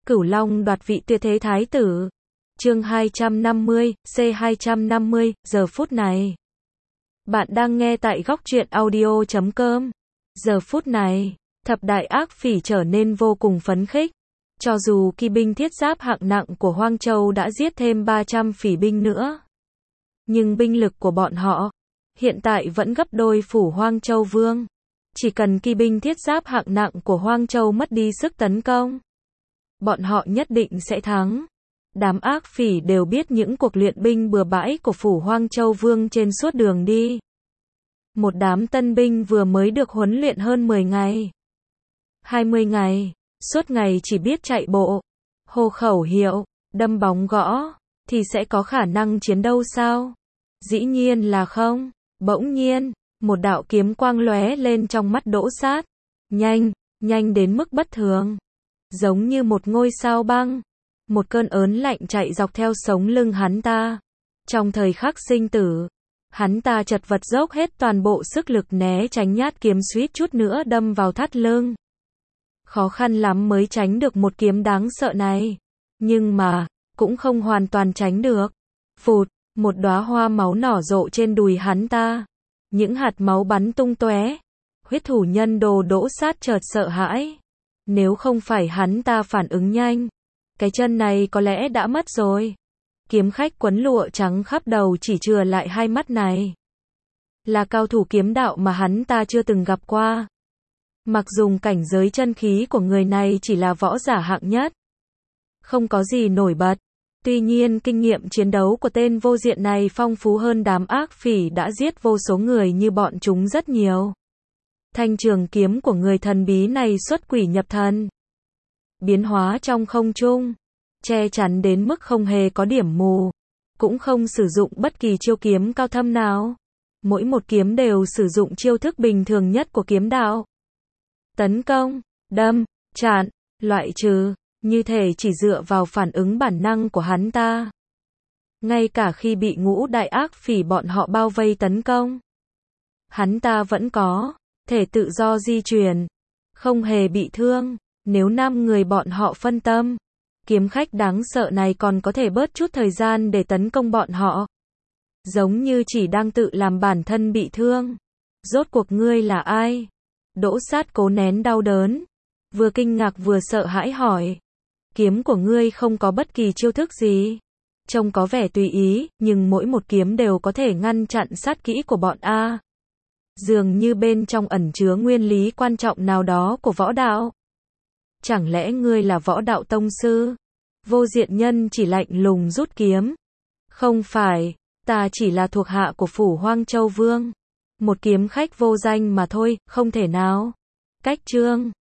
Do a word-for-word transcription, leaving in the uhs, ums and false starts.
Cửu Long đoạt vị tuyệt thế thái tử. Chương hai trăm năm mươi, C hai trăm năm mươi, giờ phút này. Bạn đang nghe tại góc truyện audio chấm com. Giờ phút này, thập đại ác phỉ trở nên vô cùng phấn khích. Cho dù kỵ binh thiết giáp hạng nặng của Hoang Châu đã giết thêm ba trăm phỉ binh nữa, nhưng binh lực của bọn họ hiện tại vẫn gấp đôi phủ Hoang Châu Vương. Chỉ cần kỵ binh thiết giáp hạng nặng của Hoang Châu mất đi sức tấn công, bọn họ nhất định sẽ thắng. Đám ác phỉ đều biết những cuộc luyện binh bừa bãi của phủ Hoang Châu Vương trên suốt đường đi. Một đám tân binh vừa mới được huấn luyện hơn mười ngày, hai mươi ngày, suốt ngày chỉ biết chạy bộ, hô khẩu hiệu, đâm bóng gõ, thì sẽ có khả năng chiến đấu sao? Dĩ nhiên là không. Bỗng nhiên, một đạo kiếm quang lóe lên trong mắt Đỗ Sát. Nhanh, nhanh đến mức bất thường. Giống như một ngôi sao băng. Một cơn ớn lạnh chạy dọc theo sống lưng hắn ta. Trong thời khắc sinh tử, hắn ta chật vật dốc hết toàn bộ sức lực né tránh nhát kiếm suýt chút nữa đâm vào thắt lưng. Khó khăn lắm mới tránh được một kiếm đáng sợ này. Nhưng mà, cũng không hoàn toàn tránh được. Phụt, một đóa hoa máu nở rộ trên đùi hắn ta. Những hạt máu bắn tung tóe. Huyết thủ nhân đồ Đỗ Sát chợt sợ hãi. Nếu không phải hắn ta phản ứng nhanh, cái chân này có lẽ đã mất rồi. Kiếm khách quấn lụa trắng khắp đầu chỉ chừa lại hai mắt này. Là cao thủ kiếm đạo mà hắn ta chưa từng gặp qua. Mặc dùng cảnh giới chân khí của người này chỉ là võ giả hạng nhất, không có gì nổi bật. Tuy nhiên kinh nghiệm chiến đấu của tên vô diện này phong phú hơn đám ác phỉ đã giết vô số người như bọn chúng rất nhiều. Thanh trường kiếm của người thần bí này xuất quỷ nhập thần, biến hóa trong không trung, che chắn đến mức không hề có điểm mù, cũng không sử dụng bất kỳ chiêu kiếm cao thâm nào. Mỗi một kiếm đều sử dụng chiêu thức bình thường nhất của kiếm đạo. Tấn công, đâm, chặn, loại trừ, như thể chỉ dựa vào phản ứng bản năng của hắn ta. Ngay cả khi bị ngũ đại ác phỉ bọn họ bao vây tấn công, hắn ta vẫn có thể tự do di chuyển, không hề bị thương. Nếu năm người bọn họ phân tâm, kiếm khách đáng sợ này còn có thể bớt chút thời gian để tấn công bọn họ. Giống như chỉ đang tự làm bản thân bị thương. Rốt cuộc ngươi là ai? Đỗ Sát cố nén đau đớn, vừa kinh ngạc vừa sợ hãi hỏi. Kiếm của ngươi không có bất kỳ chiêu thức gì. Trông có vẻ tùy ý, nhưng mỗi một kiếm đều có thể ngăn chặn sát kỹ của bọn A. Dường như bên trong ẩn chứa nguyên lý quan trọng nào đó của võ đạo. Chẳng lẽ ngươi là võ đạo tông sư? Vô diện nhân chỉ lạnh lùng rút kiếm. Không phải, ta chỉ là thuộc hạ của phủ Hoang Châu Vương. Một kiếm khách vô danh mà thôi, không thể nào. Cách chương.